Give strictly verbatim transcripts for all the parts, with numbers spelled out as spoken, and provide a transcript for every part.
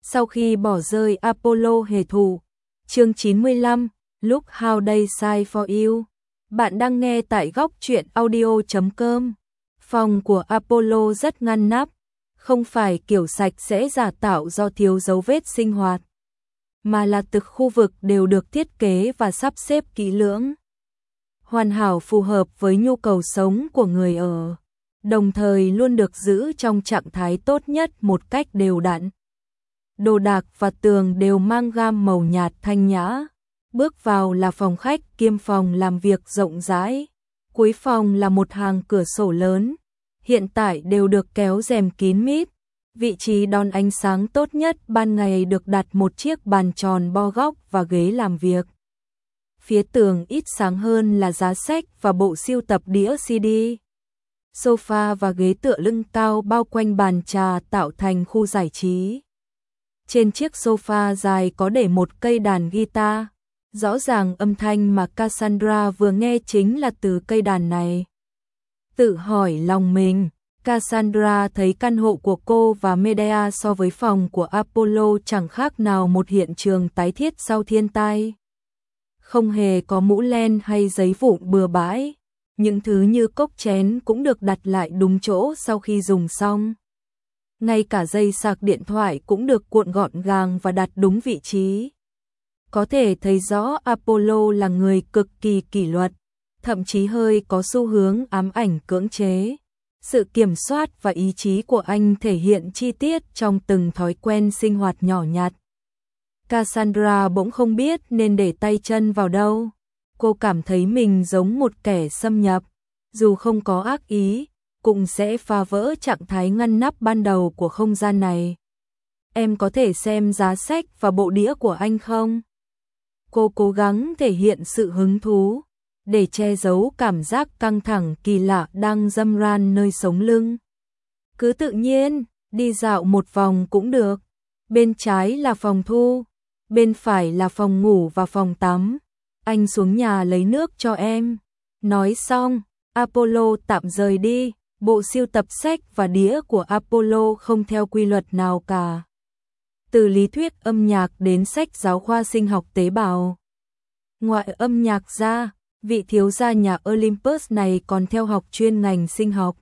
Sau khi bỏ rơi Apollo hề thủ. Chương chín mươi lăm, Look How They Sigh For You. Bạn đang nghe tại góc truyện audio chấm com. Phòng của Apollo rất ngăn nắp, không phải kiểu sạch sẽ giả tạo do thiếu dấu vết sinh hoạt, mà là từng khu vực đều được thiết kế và sắp xếp kỹ lưỡng, hoàn hảo phù hợp với nhu cầu sống của người ở, đồng thời luôn được giữ trong trạng thái tốt nhất một cách đều đặn. Đồ đạc và tường đều mang gam màu nhạt thanh nhã. Bước vào là phòng khách kiêm phòng làm việc rộng rãi. Cuối phòng là một hàng cửa sổ lớn, hiện tại đều được kéo rèm kín mít. Vị trí đón ánh sáng tốt nhất ban ngày được đặt một chiếc bàn tròn bo góc và ghế làm việc. Phía tường ít sáng hơn là giá sách và bộ sưu tập đĩa xê đê. Sofa và ghế tựa lưng cao bao quanh bàn trà tạo thành khu giải trí. Trên chiếc sofa dài có để một cây đàn guitar. Rõ ràng âm thanh mà Cassandra vừa nghe chính là từ cây đàn này. Tự hỏi lòng mình, Cassandra thấy căn hộ của cô và Medea so với phòng của Apollo chẳng khác nào một hiện trường tái thiết sau thiên tai. Không hề có mũ len hay giấy vụn bừa bãi, những thứ như cốc chén cũng được đặt lại đúng chỗ sau khi dùng xong. Ngay cả dây sạc điện thoại cũng được cuộn gọn gàng và đặt đúng vị trí. Có thể thấy rõ Apollo là người cực kỳ kỷ luật, thậm chí hơi có xu hướng ám ảnh cưỡng chế. Sự kiểm soát và ý chí của anh thể hiện chi tiết trong từng thói quen sinh hoạt nhỏ nhặt. Cassandra bỗng không biết nên để tay chân vào đâu. Cô cảm thấy mình giống một kẻ xâm nhập, dù không có ác ý, cũng sẽ phá vỡ trạng thái ngăn nắp ban đầu của không gian này. Em có thể xem giá sách và bộ đĩa của anh không? Cô cố gắng thể hiện sự hứng thú, để che giấu cảm giác căng thẳng kỳ lạ đang dâm ran nơi sống lưng. Cứ tự nhiên, đi dạo một vòng cũng được. Bên trái là phòng thu, bên phải là phòng ngủ và phòng tắm. Anh xuống nhà lấy nước cho em. Nói xong, Apollo tạm rời đi. Bộ sưu tập sách và đĩa của Apollo không theo quy luật nào cả. Từ lý thuyết âm nhạc đến sách giáo khoa sinh học tế bào. Ngoại âm nhạc ra, vị thiếu gia nhà Olympus này còn theo học chuyên ngành sinh học.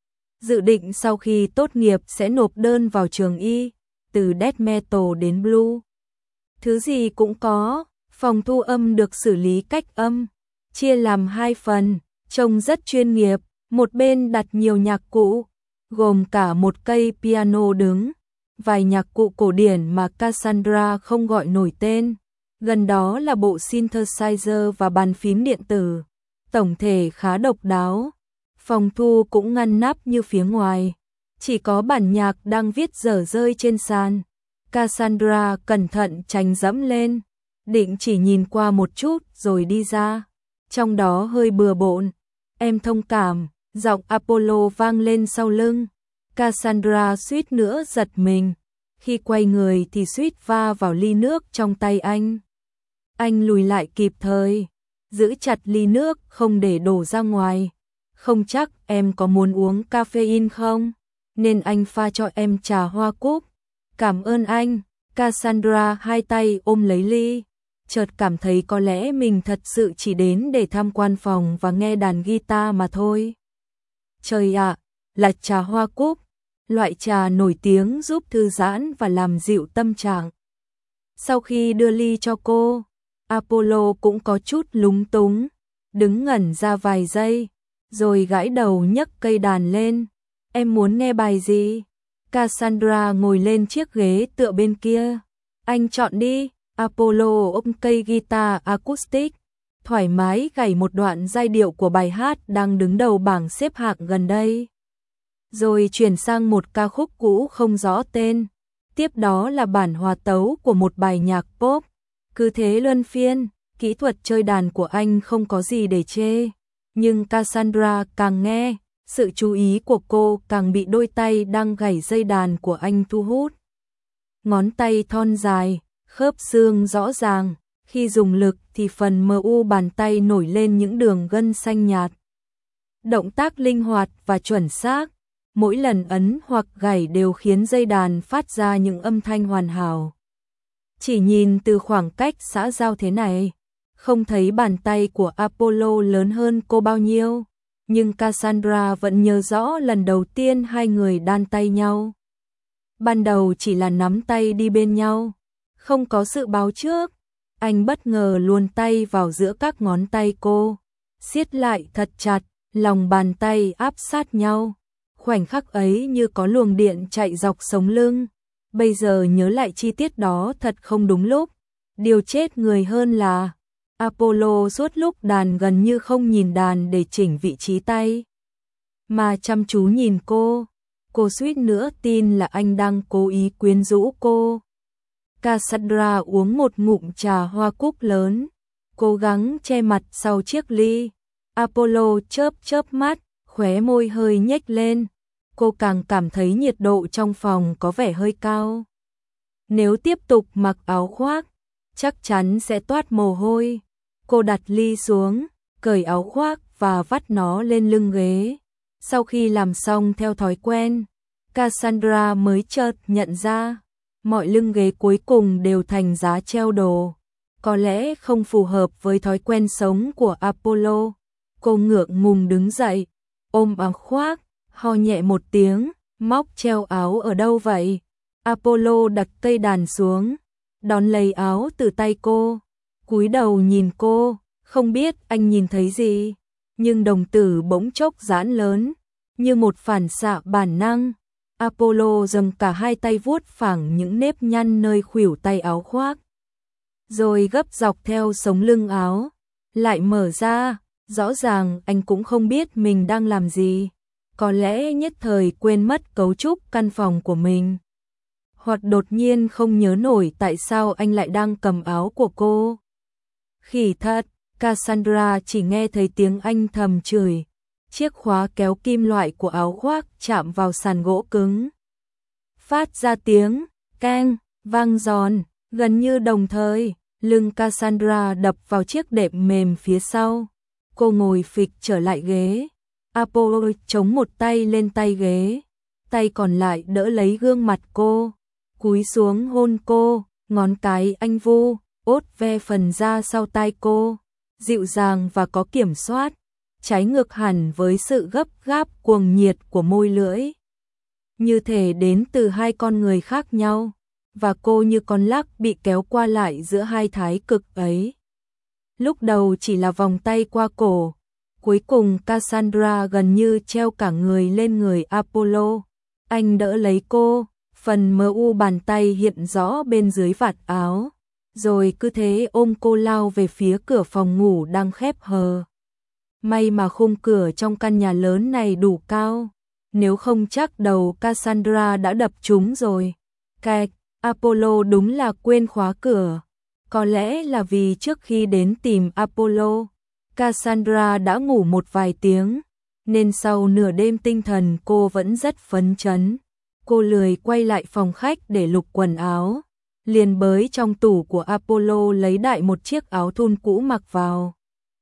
Dự định sau khi tốt nghiệp sẽ nộp đơn vào trường y, từ death metal đến blue. Thứ gì cũng có, phòng thu âm được xử lý cách âm, chia làm hai phần, trông rất chuyên nghiệp. Một bên đặt nhiều nhạc cụ, gồm cả một cây piano đứng, vài nhạc cụ cổ điển mà Cassandra không gọi nổi tên. Gần đó là bộ synthesizer và bàn phím điện tử. Tổng thể khá độc đáo. Phòng thu cũng ngăn nắp như phía ngoài. Chỉ có bản nhạc đang viết dở rơi trên sàn. Cassandra cẩn thận tránh dẫm lên. Định chỉ nhìn qua một chút rồi đi ra. Trong đó hơi bừa bộn. Em thông cảm. Giọng Apollo vang lên sau lưng. Cassandra suýt nữa giật mình. Khi quay người thì suýt va vào ly nước trong tay anh. Anh lùi lại kịp thời, giữ chặt ly nước không để đổ ra ngoài. Không chắc em có muốn uống caffeine không? Nên anh pha cho em trà hoa cúc. Cảm ơn anh. Cassandra hai tay ôm lấy ly. Chợt cảm thấy có lẽ mình thật sự chỉ đến để tham quan phòng và nghe đàn guitar mà thôi. Trời ạ, à, là trà hoa cúc, loại trà nổi tiếng giúp thư giãn và làm dịu tâm trạng. Sau khi đưa ly cho cô, Apollo cũng có chút lúng túng, đứng ngẩn ra vài giây, rồi gãi đầu nhấc cây đàn lên. Em muốn nghe bài gì? Cassandra ngồi lên chiếc ghế tựa bên kia. Anh chọn đi. Apollo ôm cây guitar acoustic, thoải mái gảy một đoạn giai điệu của bài hát đang đứng đầu bảng xếp hạng gần đây. Rồi chuyển sang một ca khúc cũ không rõ tên. Tiếp đó là bản hòa tấu của một bài nhạc pop. Cứ thế luân phiên, kỹ thuật chơi đàn của anh không có gì để chê. Nhưng Cassandra càng nghe, sự chú ý của cô càng bị đôi tay đang gảy dây đàn của anh thu hút. Ngón tay thon dài, khớp xương rõ ràng. Khi dùng lực thì phần mờ u bàn tay nổi lên những đường gân xanh nhạt. Động tác linh hoạt và chuẩn xác, mỗi lần ấn hoặc gảy đều khiến dây đàn phát ra những âm thanh hoàn hảo. Chỉ nhìn từ khoảng cách xã giao thế này, không thấy bàn tay của Apollo lớn hơn cô bao nhiêu, nhưng Cassandra vẫn nhớ rõ lần đầu tiên hai người đan tay nhau. Ban đầu chỉ là nắm tay đi bên nhau, không có sự báo trước, anh bất ngờ luồn tay vào giữa các ngón tay cô, siết lại thật chặt, lòng bàn tay áp sát nhau. Khoảnh khắc ấy như có luồng điện chạy dọc sống lưng. Bây giờ nhớ lại chi tiết đó thật không đúng lúc. Điều chết người hơn là Apollo suốt lúc đàn gần như không nhìn đàn để chỉnh vị trí tay, mà chăm chú nhìn cô. Cô suýt nữa tin là anh đang cố ý quyến rũ cô. Cassandra uống một ngụm trà hoa cúc lớn, cố gắng che mặt sau chiếc ly. Apollo chớp chớp mắt, khóe môi hơi nhếch lên. Cô càng cảm thấy nhiệt độ trong phòng có vẻ hơi cao. Nếu tiếp tục mặc áo khoác, chắc chắn sẽ toát mồ hôi. Cô đặt ly xuống, cởi áo khoác và vắt nó lên lưng ghế. Sau khi làm xong theo thói quen, Cassandra mới chợt nhận ra, mọi lưng ghế cuối cùng đều thành giá treo đồ. Có lẽ không phù hợp với thói quen sống của Apollo. Cô ngượng ngùng đứng dậy, ôm áo khoác, ho nhẹ một tiếng, móc treo áo ở đâu vậy? Apollo đặt cây đàn xuống, đón lấy áo từ tay cô, cúi đầu nhìn cô, không biết anh nhìn thấy gì, nhưng đồng tử bỗng chốc giãn lớn, như một phản xạ bản năng. Apollo dâng cả hai tay vuốt phẳng những nếp nhăn nơi khuỷu tay áo khoác, rồi gấp dọc theo sống lưng áo, lại mở ra. Rõ ràng anh cũng không biết mình đang làm gì, có lẽ nhất thời quên mất cấu trúc căn phòng của mình, hoặc đột nhiên không nhớ nổi tại sao anh lại đang cầm áo của cô. Khỉ thật, Cassandra chỉ nghe thấy tiếng anh thầm chửi. Chiếc khóa kéo kim loại của áo khoác chạm vào sàn gỗ cứng, phát ra tiếng keng vang giòn, gần như đồng thời. Lưng Cassandra đập vào chiếc đệm mềm phía sau. Cô ngồi phịch trở lại ghế. Apollo chống một tay lên tay ghế, tay còn lại đỡ lấy gương mặt cô, cúi xuống hôn cô, ngón cái anh vu, ốt ve phần da sau tai cô, dịu dàng và có kiểm soát, trái ngược hẳn với sự gấp gáp cuồng nhiệt của môi lưỡi. Như thể đến từ hai con người khác nhau, và cô như con lắc bị kéo qua lại giữa hai thái cực ấy. Lúc đầu chỉ là vòng tay qua cổ, cuối cùng Cassandra gần như treo cả người lên người Apollo. Anh đỡ lấy cô, phần mờ u bàn tay hiện rõ bên dưới vạt áo, rồi cứ thế ôm cô lao về phía cửa phòng ngủ đang khép hờ. May mà khung cửa trong căn nhà lớn này đủ cao, nếu không chắc đầu Cassandra đã đập trúng rồi. Cạch, Apollo đúng là quên khóa cửa. Có lẽ là vì trước khi đến tìm Apollo, Cassandra đã ngủ một vài tiếng, nên sau nửa đêm tinh thần cô vẫn rất phấn chấn. Cô lười quay lại phòng khách để lục quần áo, liền bới trong tủ của Apollo lấy đại một chiếc áo thun cũ mặc vào.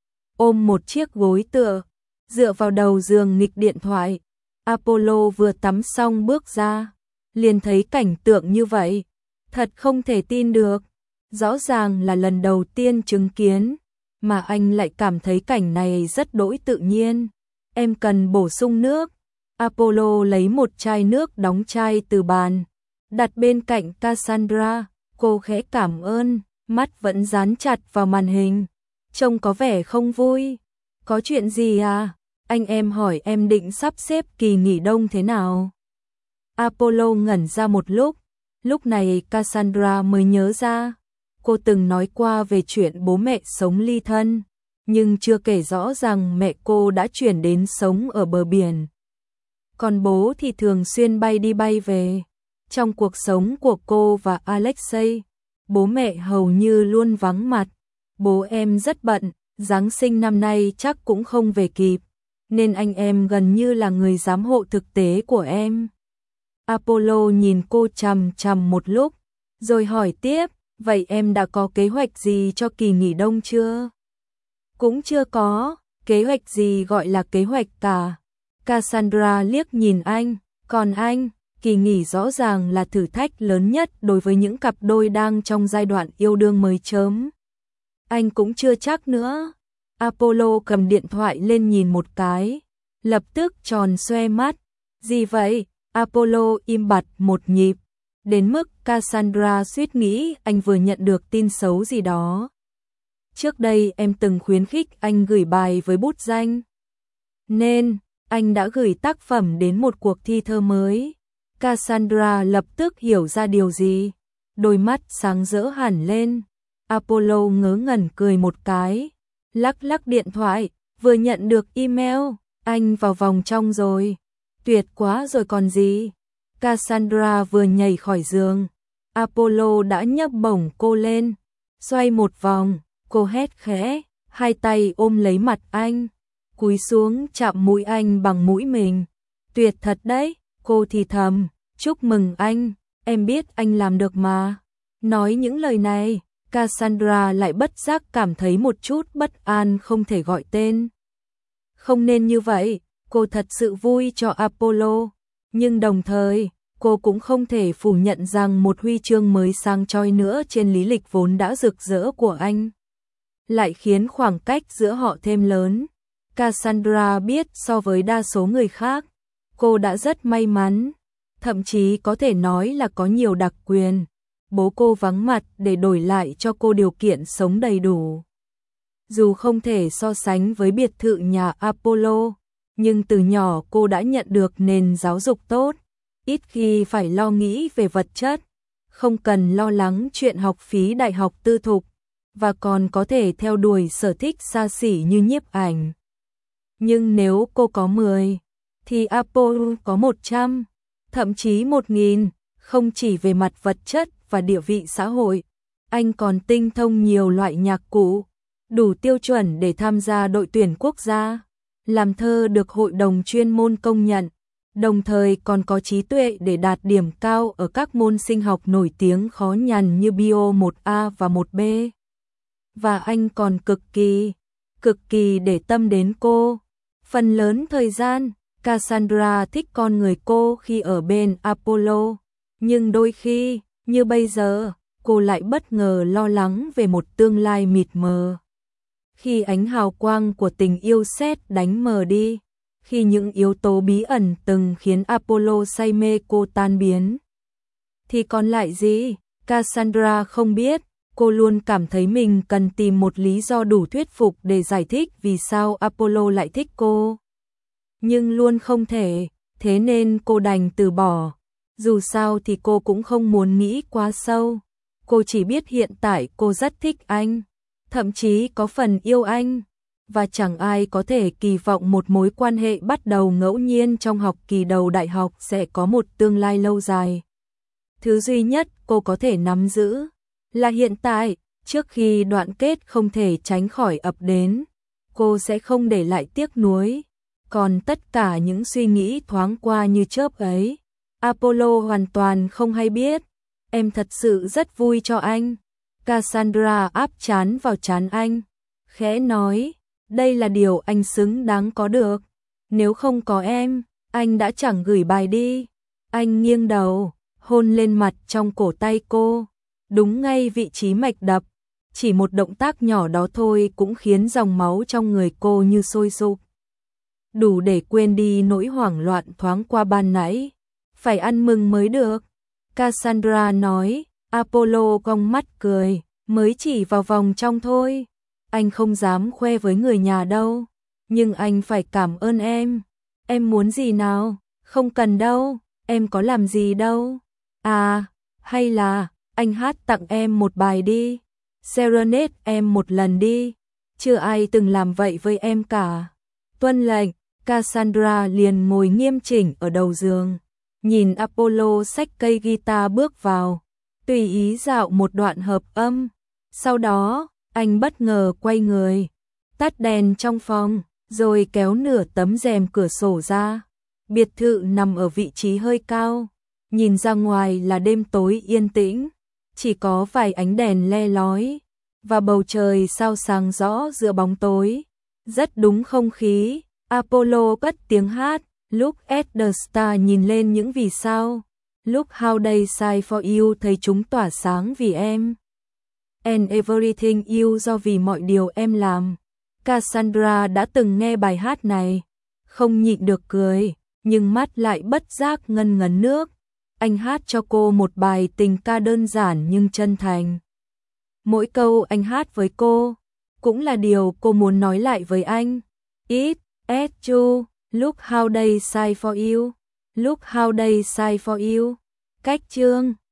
Ôm một chiếc gối tựa, dựa vào đầu giường nghịch điện thoại. Apollo vừa tắm xong bước ra, liền thấy cảnh tượng như vậy. Thật không thể tin được. Rõ ràng là lần đầu tiên chứng kiến, mà anh lại cảm thấy cảnh này rất đỗi tự nhiên. Em cần bổ sung nước. Apollo lấy một chai nước đóng chai từ bàn, đặt bên cạnh Cassandra. Cô khẽ cảm ơn, mắt vẫn dán chặt vào màn hình, trông có vẻ không vui. Có chuyện gì à? Anh em hỏi em định sắp xếp kỳ nghỉ đông thế nào? Apollo ngẩn ra một lúc, lúc này Cassandra mới nhớ ra. Cô từng nói qua về chuyện bố mẹ sống ly thân, nhưng chưa kể rõ rằng mẹ cô đã chuyển đến sống ở bờ biển. Còn bố thì thường xuyên bay đi bay về. Trong cuộc sống của cô và Alexei, bố mẹ hầu như luôn vắng mặt. Bố em rất bận, Giáng sinh năm nay chắc cũng không về kịp, nên anh em gần như là người giám hộ thực tế của em. Apollo nhìn cô chằm chằm một lúc, rồi hỏi tiếp, vậy em đã có kế hoạch gì cho kỳ nghỉ đông chưa? Cũng chưa có, kế hoạch gì gọi là kế hoạch cả. Cassandra liếc nhìn anh, còn anh, kỳ nghỉ rõ ràng là thử thách lớn nhất đối với những cặp đôi đang trong giai đoạn yêu đương mới chớm. Anh cũng chưa chắc nữa. Apollo cầm điện thoại lên nhìn một cái, lập tức tròn xoe mắt. Gì vậy? Apollo im bặt một nhịp, đến mức Cassandra suýt nghĩ anh vừa nhận được tin xấu gì đó. Trước đây em từng khuyến khích anh gửi bài với bút danh, nên anh đã gửi tác phẩm đến một cuộc thi thơ mới. Cassandra lập tức hiểu ra điều gì, đôi mắt sáng rỡ hẳn lên. Apollo ngớ ngẩn cười một cái, lắc lắc điện thoại, vừa nhận được email, anh vào vòng trong rồi. Tuyệt quá rồi còn gì. Cassandra vừa nhảy khỏi giường, Apollo đã nhấc bổng cô lên, xoay một vòng, cô hét khẽ, hai tay ôm lấy mặt anh, cúi xuống chạm mũi anh bằng mũi mình. Tuyệt thật đấy, cô thì thầm, chúc mừng anh, em biết anh làm được mà. Nói những lời này, Cassandra lại bất giác cảm thấy một chút bất an không thể gọi tên. Không nên như vậy, cô thật sự vui cho Apollo, nhưng đồng thời, cô cũng không thể phủ nhận rằng một huy chương mới sang chói nữa trên lý lịch vốn đã rực rỡ của anh lại khiến khoảng cách giữa họ thêm lớn. Cassandra biết so với đa số người khác, cô đã rất may mắn, thậm chí có thể nói là có nhiều đặc quyền. Bố cô vắng mặt để đổi lại cho cô điều kiện sống đầy đủ. Dù không thể so sánh với biệt thự nhà Apollo, nhưng từ nhỏ cô đã nhận được nền giáo dục tốt, ít khi phải lo nghĩ về vật chất, không cần lo lắng chuyện học phí đại học tư thục, và còn có thể theo đuổi sở thích xa xỉ như nhiếp ảnh. Nhưng nếu cô có mười, thì Apollo có một trăm, thậm chí một nghìn, không chỉ về mặt vật chất và địa vị xã hội, anh còn tinh thông nhiều loại nhạc cụ, đủ tiêu chuẩn để tham gia đội tuyển quốc gia, làm thơ được hội đồng chuyên môn công nhận, đồng thời còn có trí tuệ để đạt điểm cao ở các môn sinh học nổi tiếng khó nhằn như Bio một A và một B. Và anh còn cực kỳ, cực kỳ để tâm đến cô. Phần lớn thời gian, Cassandra thích con người cô khi ở bên Apollo, nhưng đôi khi, như bây giờ, cô lại bất ngờ lo lắng về một tương lai mịt mờ. Khi ánh hào quang của tình yêu sét đánh mờ đi, khi những yếu tố bí ẩn từng khiến Apollo say mê cô tan biến, thì còn lại gì? Cassandra không biết, cô luôn cảm thấy mình cần tìm một lý do đủ thuyết phục để giải thích vì sao Apollo lại thích cô. Nhưng luôn không thể, thế nên cô đành từ bỏ. Dù sao thì cô cũng không muốn nghĩ quá sâu. Cô chỉ biết hiện tại cô rất thích anh, thậm chí có phần yêu anh, và chẳng ai có thể kỳ vọng một mối quan hệ bắt đầu ngẫu nhiên trong học kỳ đầu đại học sẽ có một tương lai lâu dài. Thứ duy nhất cô có thể nắm giữ là hiện tại, trước khi đoạn kết không thể tránh khỏi ập đến, cô sẽ không để lại tiếc nuối. Còn tất cả những suy nghĩ thoáng qua như chớp ấy, Apollo hoàn toàn không hay biết. Em thật sự rất vui cho anh. Cassandra áp trán vào trán anh, khẽ nói, đây là điều anh xứng đáng có được. Nếu không có em, anh đã chẳng gửi bài đi. Anh nghiêng đầu, hôn lên mặt trong cổ tay cô, đúng ngay vị trí mạch đập. Chỉ một động tác nhỏ đó thôi cũng khiến dòng máu trong người cô như sôi sục, đủ để quên đi nỗi hoảng loạn thoáng qua ban nãy. Phải ăn mừng mới được, Cassandra nói. Apollo cong mắt cười, mới chỉ vào vòng trong thôi. Anh không dám khoe với người nhà đâu, nhưng anh phải cảm ơn em. Em muốn gì nào? Không cần đâu, em có làm gì đâu. À, hay là anh hát tặng em một bài đi, serenade em một lần đi. Chưa ai từng làm vậy với em cả. Tuân lệnh. Cassandra liền ngồi nghiêm chỉnh ở đầu giường, nhìn Apollo xách cây guitar bước vào, tùy ý dạo một đoạn hợp âm. Sau đó, anh bất ngờ quay người, tắt đèn trong phòng, rồi kéo nửa tấm rèm cửa sổ ra. Biệt thự nằm ở vị trí hơi cao, nhìn ra ngoài là đêm tối yên tĩnh, chỉ có vài ánh đèn le lói, và bầu trời sao sáng rõ giữa bóng tối. Rất đúng không khí. Apollo cất tiếng hát, Look at the star nhìn lên những vì sao. Look how they shine for you thấy chúng tỏa sáng vì em. And everything you do vì mọi điều em làm. Cassandra đã từng nghe bài hát này, không nhịn được cười, nhưng mắt lại bất giác ngân ngấn nước. Anh hát cho cô một bài tình ca đơn giản nhưng chân thành. Mỗi câu anh hát với cô cũng là điều cô muốn nói lại với anh. It, at you, look how they shine for you. Look how they shine for you. Cách chương